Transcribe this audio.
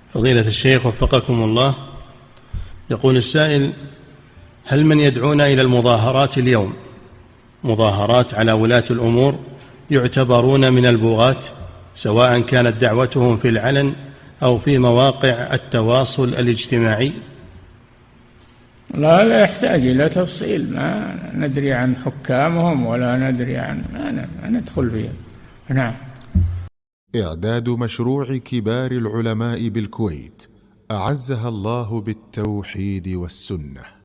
فضيلة الشيخ وفقكم الله، يقول السائل: هل من يدعون إلى المظاهرات اليوم مظاهرات على ولاة الأمور يعتبرون من البغاة، سواء كانت دعوتهم في العلن أو في مواقع التواصل الاجتماعي؟ لا يحتاج إلى تفصيل، ما ندري عن حكامهم ولا ندري عن، ما ندخل فيها. نعم. إعداد مشروع كبار العلماء بالكويت أعزها الله بالتوحيد والسنة.